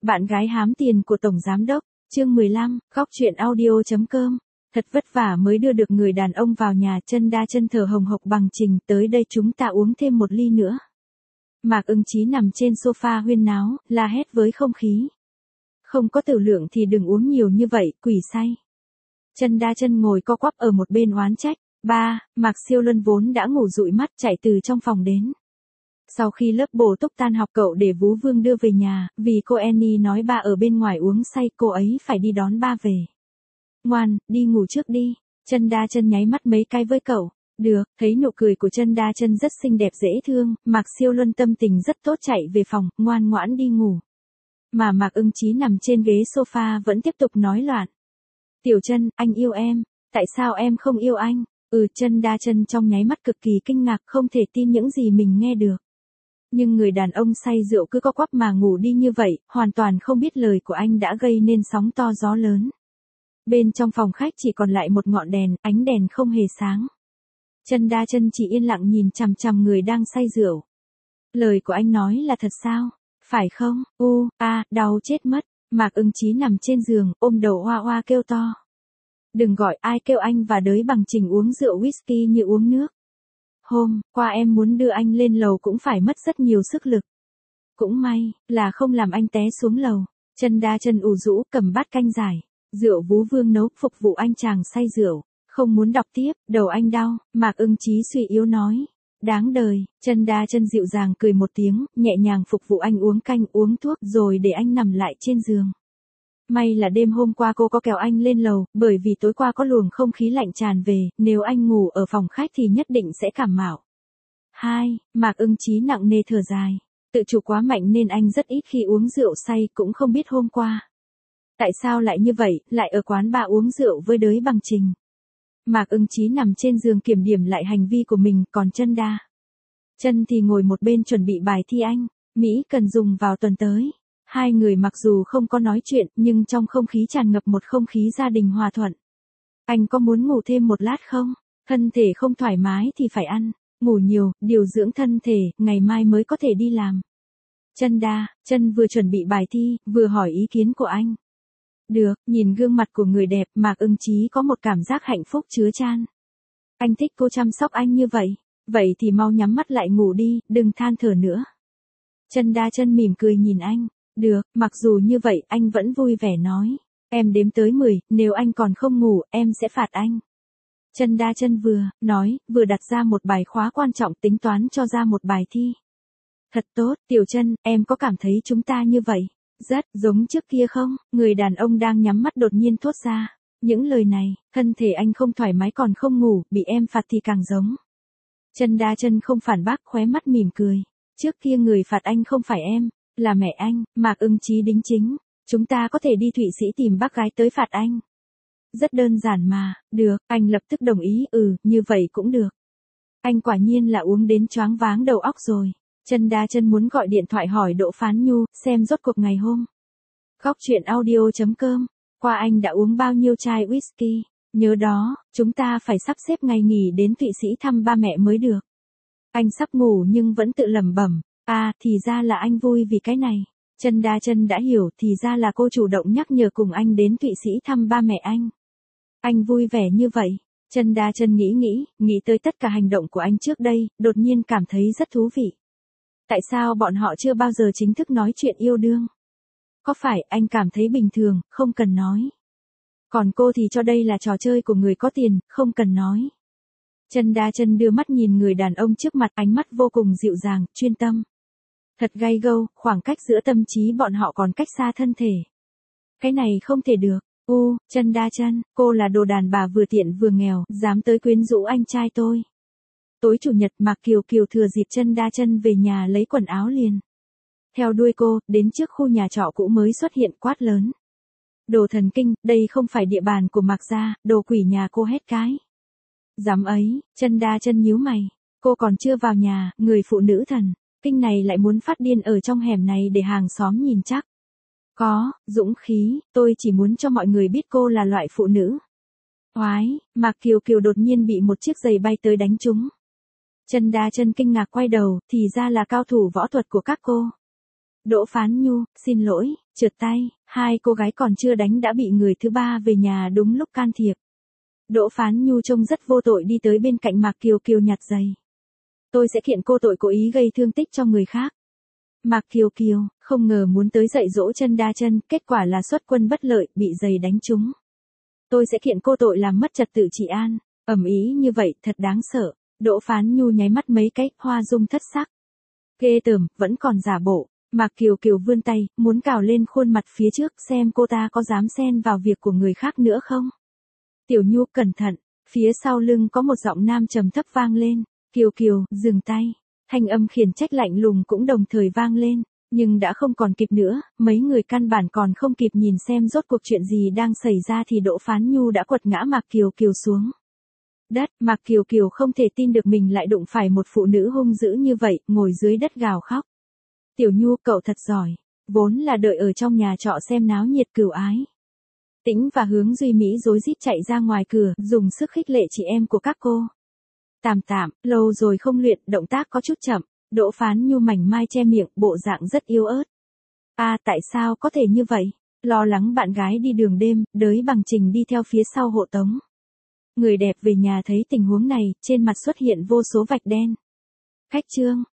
Bạn gái hám tiền của Tổng Giám Đốc, chương 15, góc chuyện audio.com. Thật vất vả mới đưa được người đàn ông vào nhà, chân đa chân thở hồng hộc bằng trình, tới đây chúng ta uống thêm một ly nữa. Mạc Ưng Chí nằm trên sofa huyên náo, la hét với không khí. Không có tử lượng thì đừng uống nhiều như vậy, quỷ say. Chân đa chân ngồi co quắp ở một bên oán trách. Ba, Mạc Siêu Luân vốn đã ngủ dụi mắt chạy từ trong phòng đến. Sau khi lớp bổ túc tan học cậu để Vú Vương đưa về nhà, vì cô Annie nói ba ở bên ngoài uống say, cô ấy phải đi đón ba về. Ngoan, đi ngủ trước đi. Chân đa chân nháy mắt mấy cái với cậu. Được, thấy nụ cười của chân đa chân rất xinh đẹp dễ thương, Mạc Siêu Luân tâm tình rất tốt chạy về phòng, ngoan ngoãn đi ngủ. Mà Mạc Ưng Chí nằm trên ghế sofa vẫn tiếp tục nói loạn. Tiểu Chân, anh yêu em, tại sao em không yêu anh? Chân đa chân trong nháy mắt cực kỳ kinh ngạc, không thể tin những gì mình nghe được. Nhưng người đàn ông say rượu cứ co quắp mà ngủ đi như vậy, hoàn toàn không biết lời của anh đã gây nên sóng to gió lớn. Bên trong phòng khách chỉ còn lại một ngọn đèn, ánh đèn không hề sáng. Chân đa chân chỉ yên lặng nhìn chằm chằm người đang say rượu. Lời của anh nói là thật sao? Phải không? Đau chết mất. Mạc Ưng Chí nằm trên giường, ôm đầu oa oa kêu to. Đừng gọi ai kêu anh và đới bằng trình uống rượu whisky như uống nước. Hôm qua em muốn đưa anh lên lầu cũng phải mất rất nhiều sức lực. Cũng may là không làm anh té xuống lầu. Chân đa chân ủ rũ cầm bát canh giải. Rượu Vú Vương nấu phục vụ anh chàng say rượu. Không muốn đọc tiếp, đầu anh đau. Mạc Ưng Chí suy yếu nói. Đáng đời. Chân đa chân dịu dàng cười một tiếng, nhẹ nhàng phục vụ anh uống canh uống thuốc rồi để anh nằm lại trên giường. May là đêm hôm qua cô có kéo anh lên lầu, bởi vì tối qua có luồng không khí lạnh tràn về, nếu anh ngủ ở phòng khách thì nhất định sẽ cảm mạo. 2. Mạc Ưng Chí nặng nề thở dài. Tự chủ quá mạnh nên anh rất ít khi uống rượu say, cũng không biết hôm qua. Tại sao lại như vậy, lại ở quán bar uống rượu với đới bằng trình. Mạc Ưng Chí nằm trên giường kiểm điểm lại hành vi của mình, còn chân đa chân thì ngồi một bên chuẩn bị bài thi Anh, Mỹ cần dùng vào tuần tới. Hai người mặc dù không có nói chuyện, nhưng trong không khí tràn ngập một không khí gia đình hòa thuận. Anh có muốn ngủ thêm một lát không? Thân thể không thoải mái thì phải ăn, ngủ nhiều, điều dưỡng thân thể, ngày mai mới có thể đi làm. Chân đa chân vừa chuẩn bị bài thi, vừa hỏi ý kiến của anh. Được, nhìn gương mặt của người đẹp, Mạc Ưng Chí có một cảm giác hạnh phúc chứa chan. Anh thích cô chăm sóc anh như vậy. Vậy thì mau nhắm mắt lại ngủ đi, đừng than thở nữa. Chân đa chân mỉm cười nhìn anh. Được, mặc dù như vậy, anh vẫn vui vẻ nói. Em đếm tới 10, nếu anh còn không ngủ, em sẽ phạt anh. Chân đa chân vừa nói, vừa đặt ra một bài khóa quan trọng, tính toán cho ra một bài thi. Thật tốt, Tiểu Chân, em có cảm thấy chúng ta như vậy? Rất giống trước kia không? Người đàn ông đang nhắm mắt đột nhiên thốt ra. Những lời này, thân thể anh không thoải mái còn không ngủ, bị em phạt thì càng giống. Chân đa chân không phản bác, khóe mắt mỉm cười. Trước kia người phạt anh không phải em, là mẹ anh. Mạc Ưng Chí đính chính. Chúng ta có thể đi Thụy Sĩ tìm bác gái tới phạt anh. Rất đơn giản mà. Được, anh lập tức đồng ý. Như vậy cũng được. Anh quả nhiên là uống đến choáng váng đầu óc rồi. Chân đa chân muốn gọi điện thoại hỏi Đỗ Phán Nhu, xem rốt cuộc ngày hôm. Góc chuyện audio.com. Qua anh đã uống bao nhiêu chai whisky. Nhớ đó, chúng ta phải sắp xếp ngày nghỉ đến Thụy Sĩ thăm ba mẹ mới được. Anh sắp ngủ nhưng vẫn tự lẩm bẩm. Thì ra là anh vui vì cái này. Chân đa chân đã hiểu, thì ra là cô chủ động nhắc nhở cùng anh đến Thụy Sĩ thăm ba mẹ anh. Anh vui vẻ như vậy. Chân đa chân nghĩ tới tất cả hành động của anh trước đây, đột nhiên cảm thấy rất thú vị. Tại sao bọn họ chưa bao giờ chính thức nói chuyện yêu đương? Có phải anh cảm thấy bình thường, không cần nói. Còn cô thì cho đây là trò chơi của người có tiền, không cần nói. Chân đa chân đưa mắt nhìn người đàn ông trước mặt, ánh mắt vô cùng dịu dàng, chuyên tâm. Thật gay gâu, khoảng cách giữa tâm trí bọn họ còn cách xa thân thể. Cái này không thể được. Chân đa chân, cô là đồ đàn bà vừa tiện vừa nghèo, dám tới quyến rũ anh trai tôi. Tối chủ nhật Mạc Kiều Kiều thừa dịp chân đa chân về nhà lấy quần áo liền. Theo đuôi cô, đến trước khu nhà trọ cũ mới xuất hiện quát lớn. Đồ thần kinh, đây không phải địa bàn của Mạc gia, đồ quỷ nhà cô hét cái. Dám ấy, chân đa chân nhíu mày. Cô còn chưa vào nhà, người phụ nữ thần kinh này lại muốn phát điên ở trong hẻm này để hàng xóm nhìn chắc. Có, dũng khí, tôi chỉ muốn cho mọi người biết cô là loại phụ nữ. Oái, Mạc Kiều Kiều đột nhiên bị một chiếc giày bay tới đánh trúng. Chân đa chân kinh ngạc quay đầu, thì ra là cao thủ võ thuật của các cô. Đỗ Phán Nhu, xin lỗi, Trượt tay, hai cô gái còn chưa đánh đã bị người thứ ba về nhà đúng lúc can thiệp. Đỗ Phán Nhu trông rất vô tội đi tới bên cạnh Mạc Kiều Kiều nhặt giày. Tôi sẽ kiện cô tội cố ý gây thương tích cho người khác. Mạc Kiều Kiều, không ngờ muốn tới dạy dỗ chân đa chân, kết quả là xuất quân bất lợi, bị giày đánh trúng. Tôi sẽ kiện cô tội làm mất trật tự trị an. Ầm ĩ như vậy, thật đáng sợ. Đỗ Phán Nhu nháy mắt mấy cái, hoa dung thất sắc. Ghê tởm, vẫn còn giả bộ. Mạc Kiều Kiều vươn tay, muốn cào lên khuôn mặt phía trước xem cô ta có dám xen vào việc của người khác nữa không. Tiểu Nhu cẩn thận, phía sau lưng có một giọng nam trầm thấp vang lên. Kiều Kiều, dừng tay. Thanh âm khiển trách lạnh lùng cũng đồng thời vang lên, nhưng đã không còn kịp nữa, mấy người căn bản còn không kịp nhìn xem rốt cuộc chuyện gì đang xảy ra thì Đỗ Phán Nhu đã quật ngã Mạc Kiều Kiều xuống đất. Mạc Kiều Kiều không thể tin được mình lại đụng phải một phụ nữ hung dữ như vậy, ngồi dưới đất gào khóc. Tiểu Nhu, cậu thật giỏi, vốn là đợi ở trong nhà trọ xem náo nhiệt cửu ái. Tĩnh và Hướng Duy Mỹ rối rít chạy ra ngoài cửa, dùng sức khích lệ chị em của các cô. Tạm tạm, lâu rồi không luyện, động tác có chút chậm. Đỗ Phán Nhu mảnh mai che miệng, bộ dạng rất yếu ớt. Tại sao có thể như vậy? Lo lắng bạn gái đi đường đêm, Đới Bằng Trình đi theo phía sau hộ tống. Người đẹp về nhà thấy tình huống này, trên mặt xuất hiện vô số vạch đen. Khách trương,